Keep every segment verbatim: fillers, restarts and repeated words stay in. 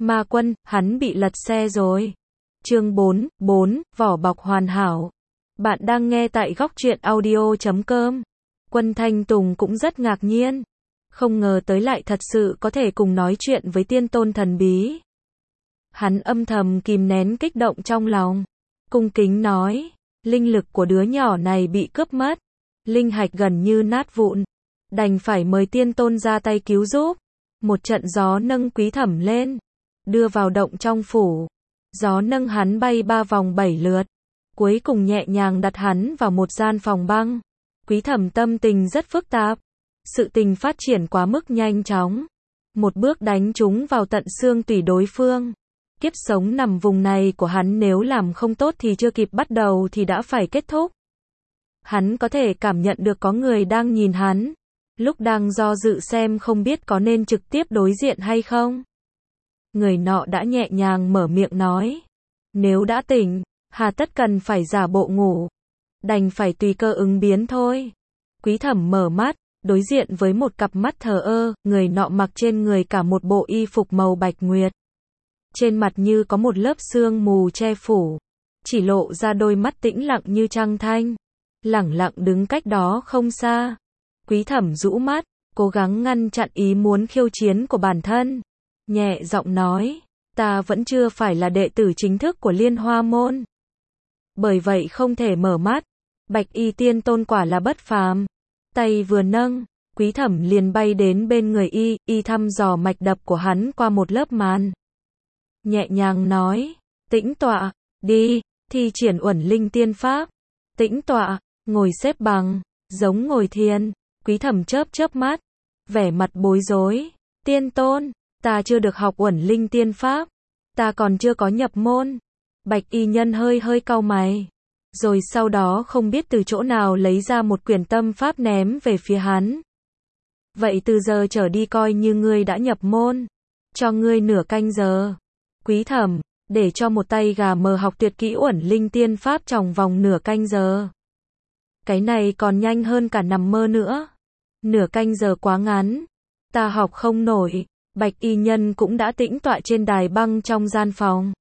Ma Quân, hắn bị lật xe rồi. Chương bốn, bốn, vỏ bọc hoàn hảo. Bạn đang nghe tại góc truyện audio chấm com. Quân Thanh Tùng cũng rất ngạc nhiên. Không ngờ tới lại thật sự có thể cùng nói chuyện với tiên tôn thần bí. Hắn âm thầm kìm nén kích động trong lòng. Cung kính nói, linh lực của đứa nhỏ này bị cướp mất. Linh hạch gần như nát vụn. Đành phải mời tiên tôn ra tay cứu giúp. Một trận gió nâng Quý Thẩm lên. Đưa vào động trong phủ. Gió nâng hắn bay ba vòng bảy lượt. Cuối cùng nhẹ nhàng đặt hắn vào một gian phòng băng. Quý Thẩm tâm tình rất phức tạp. Sự tình phát triển quá mức nhanh chóng. Một bước đánh trúng vào tận xương tủy đối phương. Kiếp sống nằm vùng này của hắn nếu làm không tốt thì chưa kịp bắt đầu thì đã phải kết thúc. Hắn có thể cảm nhận được có người đang nhìn hắn. Lúc đang do dự xem không biết có nên trực tiếp đối diện hay không. Người nọ đã nhẹ nhàng mở miệng nói. Nếu đã tỉnh, hà tất cần phải giả bộ ngủ. Đành phải tùy cơ ứng biến thôi. Quý Thẩm mở mắt, đối diện với một cặp mắt thờ ơ, người nọ mặc trên người cả một bộ y phục màu bạch nguyệt. Trên mặt như có một lớp sương mù che phủ. Chỉ lộ ra đôi mắt tĩnh lặng như trăng thanh. Lẳng lặng đứng cách đó không xa. Quý Thẩm rũ mắt, cố gắng ngăn chặn ý muốn khiêu chiến của bản thân. Nhẹ giọng nói, ta vẫn chưa phải là đệ tử chính thức của Liên Hoa Môn. Bởi vậy không thể mở mắt. Bạch y tiên tôn quả là bất phàm. Tay vừa nâng, Quý Thẩm liền bay đến bên người y, y thăm dò mạch đập của hắn qua một lớp màn. Nhẹ nhàng nói, tĩnh tọa, đi, thi triển uẩn linh tiên pháp. Tĩnh tọa, ngồi xếp bằng, giống ngồi thiền. Quý Thẩm chớp chớp mắt, vẻ mặt bối rối. Tiên tôn, ta chưa được học uẩn linh tiên pháp. Ta còn chưa có nhập môn. Bạch y nhân hơi hơi cau mày. Rồi sau đó không biết từ chỗ nào lấy ra một quyển tâm pháp ném về phía hắn. Vậy từ giờ trở đi coi như ngươi đã nhập môn. Cho ngươi nửa canh giờ. Quý Thẩm, để cho một tay gà mờ học tuyệt kỹ uẩn linh tiên pháp trong vòng nửa canh giờ. Cái này còn nhanh hơn cả nằm mơ nữa. Nửa canh giờ quá ngắn. Ta học không nổi. Bạch y nhân cũng đã tĩnh tọa trên đài băng trong gian phòng.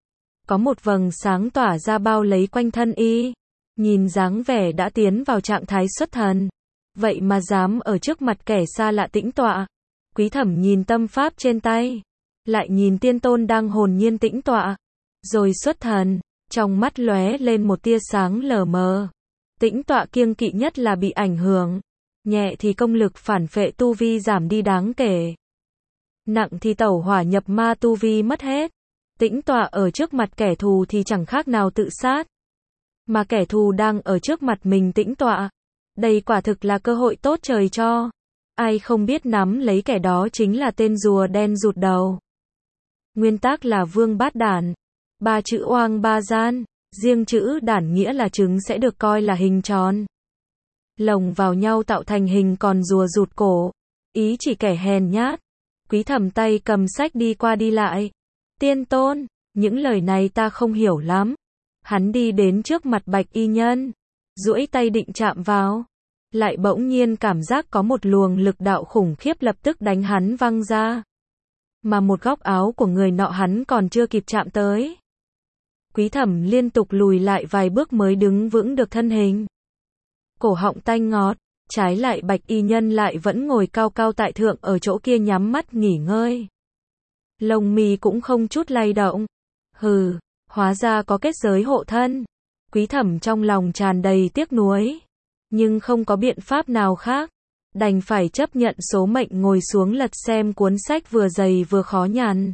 Có một vầng sáng tỏa ra bao lấy quanh thân y. Nhìn dáng vẻ đã tiến vào trạng thái xuất thần. Vậy mà dám ở trước mặt kẻ xa lạ tĩnh tọa. Quý Thẩm nhìn tâm pháp trên tay. Lại nhìn tiên tôn đang hồn nhiên tĩnh tọa. Rồi xuất thần. Trong mắt lóe lên một tia sáng lờ mờ. Tĩnh tọa kiêng kỵ nhất là bị ảnh hưởng. Nhẹ thì công lực phản phệ tu vi giảm đi đáng kể. Nặng thì tẩu hỏa nhập ma tu vi mất hết. Tĩnh tọa ở trước mặt kẻ thù thì chẳng khác nào tự sát. Mà kẻ thù đang ở trước mặt mình tĩnh tọa. Đây quả thực là cơ hội tốt trời cho. Ai không biết nắm lấy kẻ đó chính là tên rùa đen rụt đầu. Nguyên tắc là vương bát đản. Ba chữ oang ba gian. Riêng chữ đản nghĩa là trứng sẽ được coi là hình tròn. Lồng vào nhau tạo thành hình còn rùa rụt cổ. Ý chỉ kẻ hèn nhát. Quý Thẩm tay cầm sách đi qua đi lại. Tiên tôn, những lời này ta không hiểu lắm. Hắn đi đến trước mặt bạch y nhân. Duỗi tay định chạm vào. Lại bỗng nhiên cảm giác có một luồng lực đạo khủng khiếp lập tức đánh hắn văng ra. Mà một góc áo của người nọ hắn còn chưa kịp chạm tới. Quý Thẩm liên tục lùi lại vài bước mới đứng vững được thân hình. Cổ họng tanh ngọt. Trái lại bạch y nhân lại vẫn ngồi cao cao tại thượng ở chỗ kia nhắm mắt nghỉ ngơi. Lông mi cũng không chút lay động. Hừ, hóa ra có kết giới hộ thân. Quý Thẩm trong lòng tràn đầy tiếc nuối. Nhưng không có biện pháp nào khác. Đành phải chấp nhận số mệnh ngồi xuống lật xem cuốn sách vừa dày vừa khó nhằn.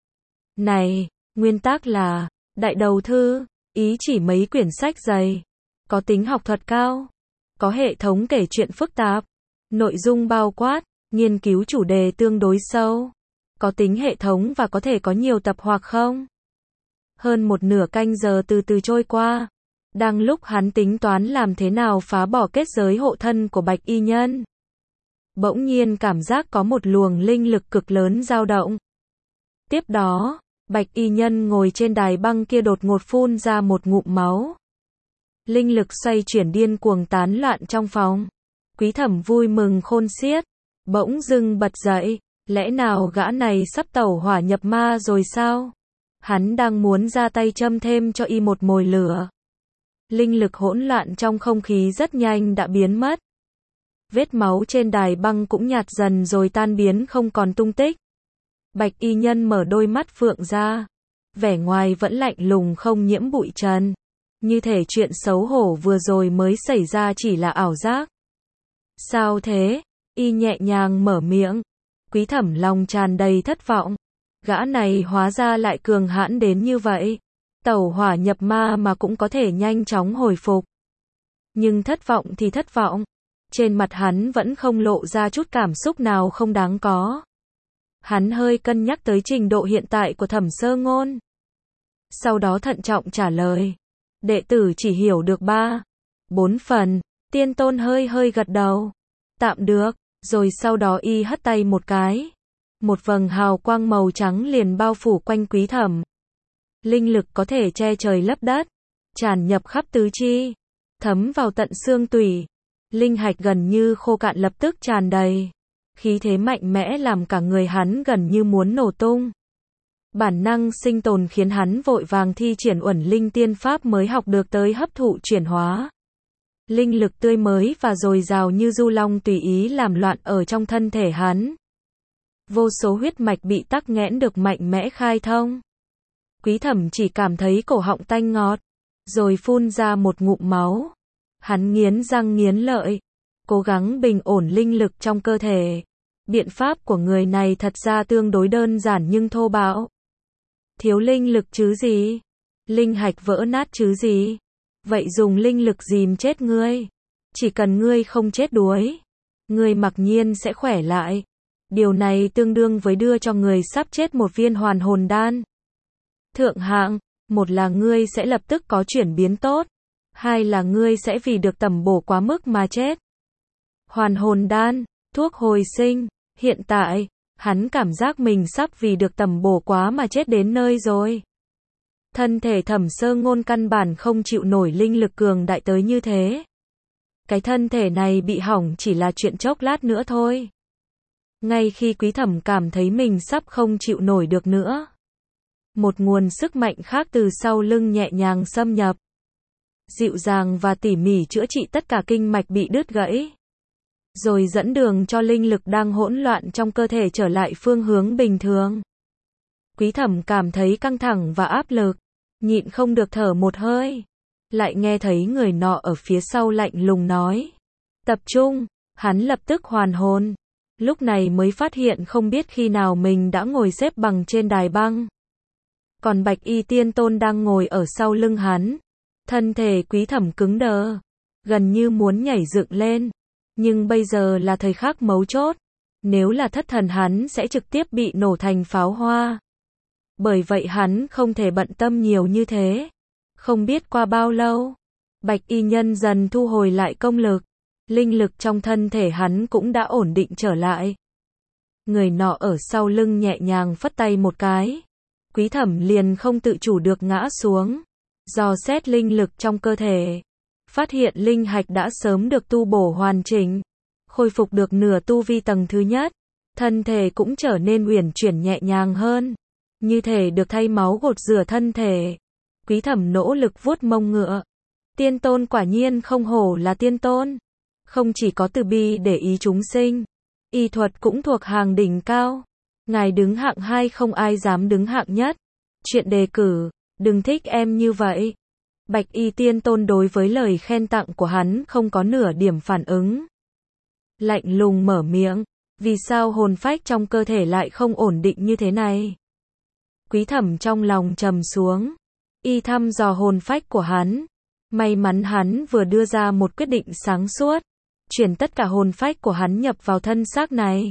Này, nguyên tắc là, đại đầu thư, ý chỉ mấy quyển sách dày. Có tính học thuật cao. Có hệ thống kể chuyện phức tạp. Nội dung bao quát, nghiên cứu chủ đề tương đối sâu. Có tính hệ thống và có thể có nhiều tập hoặc không. Hơn một nửa canh giờ từ từ trôi qua. Đang lúc hắn tính toán làm thế nào phá bỏ kết giới hộ thân của bạch y nhân. Bỗng nhiên cảm giác có một luồng linh lực cực lớn dao động. Tiếp đó, bạch y nhân ngồi trên đài băng kia đột ngột phun ra một ngụm máu. Linh lực xoay chuyển điên cuồng tán loạn trong phòng. Quý Thẩm vui mừng khôn xiết. Bỗng dưng bật dậy. Lẽ nào gã này sắp tẩu hỏa nhập ma rồi sao? Hắn đang muốn ra tay châm thêm cho y một mồi lửa. Linh lực hỗn loạn trong không khí rất nhanh đã biến mất. Vết máu trên đài băng cũng nhạt dần rồi tan biến không còn tung tích. Bạch y nhân mở đôi mắt phượng ra. Vẻ ngoài vẫn lạnh lùng không nhiễm bụi trần. Như thể chuyện xấu hổ vừa rồi mới xảy ra chỉ là ảo giác. Sao thế? Y nhẹ nhàng mở miệng. Quý Thẩm lòng tràn đầy thất vọng. Gã này hóa ra lại cường hãn đến như vậy. Tẩu hỏa nhập ma mà cũng có thể nhanh chóng hồi phục. Nhưng thất vọng thì thất vọng. Trên mặt hắn vẫn không lộ ra chút cảm xúc nào không đáng có. Hắn hơi cân nhắc tới trình độ hiện tại của Thẩm Sơ Ngôn. Sau đó thận trọng trả lời. Đệ tử chỉ hiểu được ba, bốn phần. Tiên Tôn hơi hơi gật đầu. Tạm được. Rồi sau đó y hất tay một cái. Một vầng hào quang màu trắng liền bao phủ quanh Quý Thẩm. Linh lực có thể che trời lấp đất. Tràn nhập khắp tứ chi. Thấm vào tận xương tủy. Linh hạch gần như khô cạn lập tức tràn đầy. Khí thế mạnh mẽ làm cả người hắn gần như muốn nổ tung. Bản năng sinh tồn khiến hắn vội vàng thi triển uẩn linh tiên pháp mới học được tới hấp thụ chuyển hóa. Linh lực tươi mới và dồi dào như du long tùy ý làm loạn ở trong thân thể hắn. Vô số huyết mạch bị tắc nghẽn được mạnh mẽ khai thông. Quý Thẩm chỉ cảm thấy cổ họng tanh ngọt, rồi phun ra một ngụm máu. Hắn nghiến răng nghiến lợi, cố gắng bình ổn linh lực trong cơ thể. Biện pháp của người này thật ra tương đối đơn giản nhưng thô bạo. Thiếu linh lực chứ gì? Linh hạch vỡ nát chứ gì? Vậy dùng linh lực dìm chết ngươi. Chỉ cần ngươi không chết đuối, ngươi mặc nhiên sẽ khỏe lại. Điều này tương đương với đưa cho người sắp chết một viên hoàn hồn đan. Thượng hạng, một là ngươi sẽ lập tức có chuyển biến tốt, hai là ngươi sẽ vì được tẩm bổ quá mức mà chết. Hoàn hồn đan, thuốc hồi sinh, hiện tại, hắn cảm giác mình sắp vì được tẩm bổ quá mà chết đến nơi rồi. Thân thể Thẩm Sơ Ngôn căn bản không chịu nổi linh lực cường đại tới như thế. Cái thân thể này bị hỏng chỉ là chuyện chốc lát nữa thôi. Ngay khi Quý Thẩm cảm thấy mình sắp không chịu nổi được nữa, một nguồn sức mạnh khác từ sau lưng nhẹ nhàng xâm nhập. Dịu dàng và tỉ mỉ chữa trị tất cả kinh mạch bị đứt gãy. Rồi dẫn đường cho linh lực đang hỗn loạn trong cơ thể trở lại phương hướng bình thường. Quý Thẩm cảm thấy căng thẳng và áp lực, nhịn không được thở một hơi. Lại nghe thấy người nọ ở phía sau lạnh lùng nói. Tập trung, hắn lập tức hoàn hồn. Lúc này mới phát hiện không biết khi nào mình đã ngồi xếp bằng trên đài băng. Còn Bạch Y Tiên Tôn đang ngồi ở sau lưng hắn. Thân thể Quý Thẩm cứng đờ, gần như muốn nhảy dựng lên. Nhưng bây giờ là thời khắc mấu chốt. Nếu là thất thần hắn sẽ trực tiếp bị nổ thành pháo hoa. Bởi vậy hắn không thể bận tâm nhiều như thế. Không biết qua bao lâu, Bạch Y nhân dần thu hồi lại công lực. Linh lực trong thân thể hắn cũng đã ổn định trở lại. Người nọ ở sau lưng nhẹ nhàng phất tay một cái. Quý Thẩm liền không tự chủ được ngã xuống. Dò xét linh lực trong cơ thể. Phát hiện linh hạch đã sớm được tu bổ hoàn chỉnh. Khôi phục được nửa tu vi tầng thứ nhất. Thân thể cũng trở nên uyển chuyển nhẹ nhàng hơn. Như thể được thay máu gột rửa thân thể. Quý Thẩm nỗ lực vuốt mông ngựa. Tiên Tôn quả nhiên không hổ là tiên tôn. Không chỉ có từ bi để ý chúng sinh, y thuật cũng thuộc hàng đỉnh cao. Ngài đứng hạng hai không ai dám đứng hạng nhất. Chuyện đề cử, đừng thích em như vậy. Bạch Y Tiên Tôn đối với lời khen tặng của hắn không có nửa điểm phản ứng. Lạnh lùng mở miệng, vì sao hồn phách trong cơ thể lại không ổn định như thế này? Quý Thẩm trong lòng trầm xuống, y thăm dò hồn phách của hắn. May mắn hắn vừa đưa ra một quyết định sáng suốt, chuyển tất cả hồn phách của hắn nhập vào thân xác này.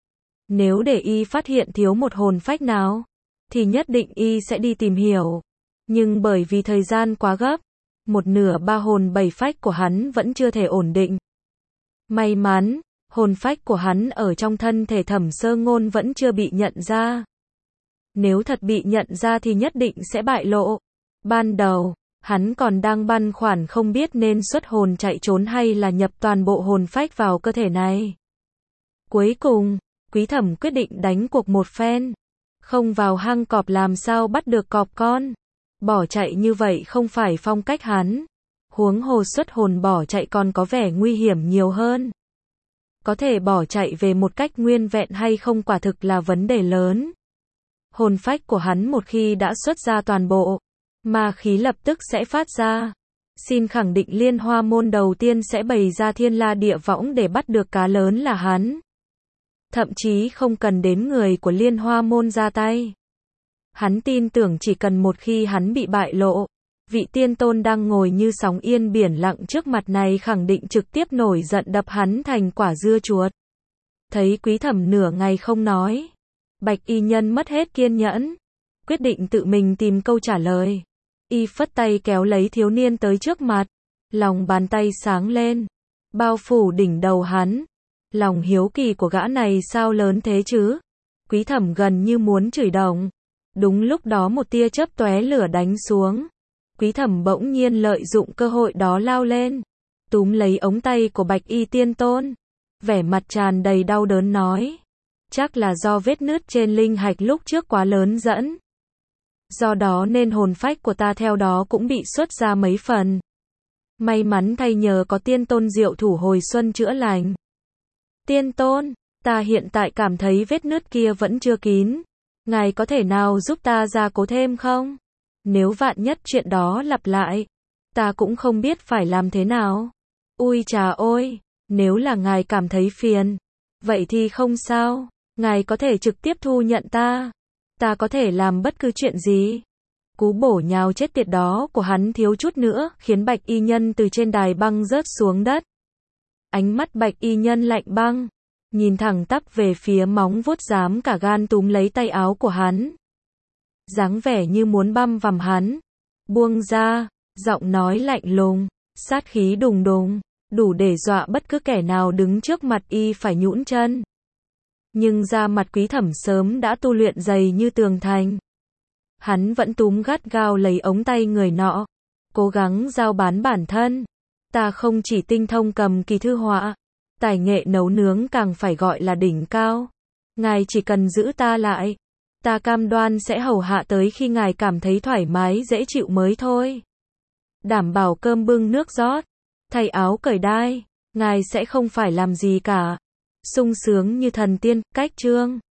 Nếu để y phát hiện thiếu một hồn phách nào, thì nhất định y sẽ đi tìm hiểu. Nhưng bởi vì thời gian quá gấp, một nửa ba hồn bảy phách của hắn vẫn chưa thể ổn định. May mắn, hồn phách của hắn ở trong thân thể Thẩm Sơ Ngôn vẫn chưa bị nhận ra. Nếu thật bị nhận ra thì nhất định sẽ bại lộ. Ban đầu, hắn còn đang băn khoăn không biết nên xuất hồn chạy trốn hay là nhập toàn bộ hồn phách vào cơ thể này. Cuối cùng, Quý Thẩm quyết định đánh cuộc một phen. Không vào hang cọp làm sao bắt được cọp con. Bỏ chạy như vậy không phải phong cách hắn. Huống hồ xuất hồn bỏ chạy còn có vẻ nguy hiểm nhiều hơn. Có thể bỏ chạy về một cách nguyên vẹn hay không quả thực là vấn đề lớn. Hồn phách của hắn một khi đã xuất ra toàn bộ, ma khí lập tức sẽ phát ra. Xin khẳng định Liên Hoa môn đầu tiên sẽ bày ra thiên la địa võng để bắt được cá lớn là hắn. Thậm chí không cần đến người của Liên Hoa môn ra tay. Hắn tin tưởng chỉ cần một khi hắn bị bại lộ, vị tiên tôn đang ngồi như sóng yên biển lặng trước mặt này khẳng định trực tiếp nổi giận đập hắn thành quả dưa chuột. Thấy Quý Thẩm nửa ngày không nói, Bạch y nhân mất hết kiên nhẫn, quyết định tự mình tìm câu trả lời. Y phất tay kéo lấy thiếu niên tới trước mặt, lòng bàn tay sáng lên, bao phủ đỉnh đầu hắn. Lòng hiếu kỳ của gã này sao lớn thế chứ? Quý Thẩm gần như muốn chửi đồng. Đúng lúc đó một tia chớp tóe lửa đánh xuống. Quý Thẩm bỗng nhiên lợi dụng cơ hội đó lao lên, túm lấy ống tay của Bạch y tiên tôn, vẻ mặt tràn đầy đau đớn nói. Chắc là do vết nứt trên linh hạch lúc trước quá lớn dẫn. Do đó nên hồn phách của ta theo đó cũng bị xuất ra mấy phần. May mắn thay nhờ có tiên tôn diệu thủ hồi xuân chữa lành. Tiên tôn, ta hiện tại cảm thấy vết nứt kia vẫn chưa kín. Ngài có thể nào giúp ta gia cố thêm không? Nếu vạn nhất chuyện đó lặp lại, ta cũng không biết phải làm thế nào. Ui chà ôi, nếu là ngài cảm thấy phiền, vậy thì không sao, ngài có thể trực tiếp thu nhận ta. Ta có thể làm bất cứ chuyện gì. Cú bổ nhào chết tiệt đó của hắn thiếu chút nữa khiến Bạch y nhân từ trên đài băng rớt xuống đất. Ánh mắt Bạch y nhân lạnh băng, nhìn thẳng tắp về phía móng vuốt dám cả gan túm lấy tay áo của hắn. Dáng vẻ như muốn băm vằm hắn. Buông ra, giọng nói lạnh lùng, sát khí đùng đùng, đủ để dọa bất cứ kẻ nào đứng trước mặt y phải nhũn chân. Nhưng da mặt Quý Thẩm sớm đã tu luyện dày như tường thành. Hắn vẫn túm gắt gao lấy ống tay người nọ, cố gắng giao bán bản thân. Ta không chỉ tinh thông cầm kỳ thư họa, tài nghệ nấu nướng càng phải gọi là đỉnh cao. Ngài chỉ cần giữ ta lại, ta cam đoan sẽ hầu hạ tới khi ngài cảm thấy thoải mái dễ chịu mới thôi. Đảm bảo cơm bưng nước rót, thay áo cởi đai, ngài sẽ không phải làm gì cả. Sung sướng như thần tiên, cách chương.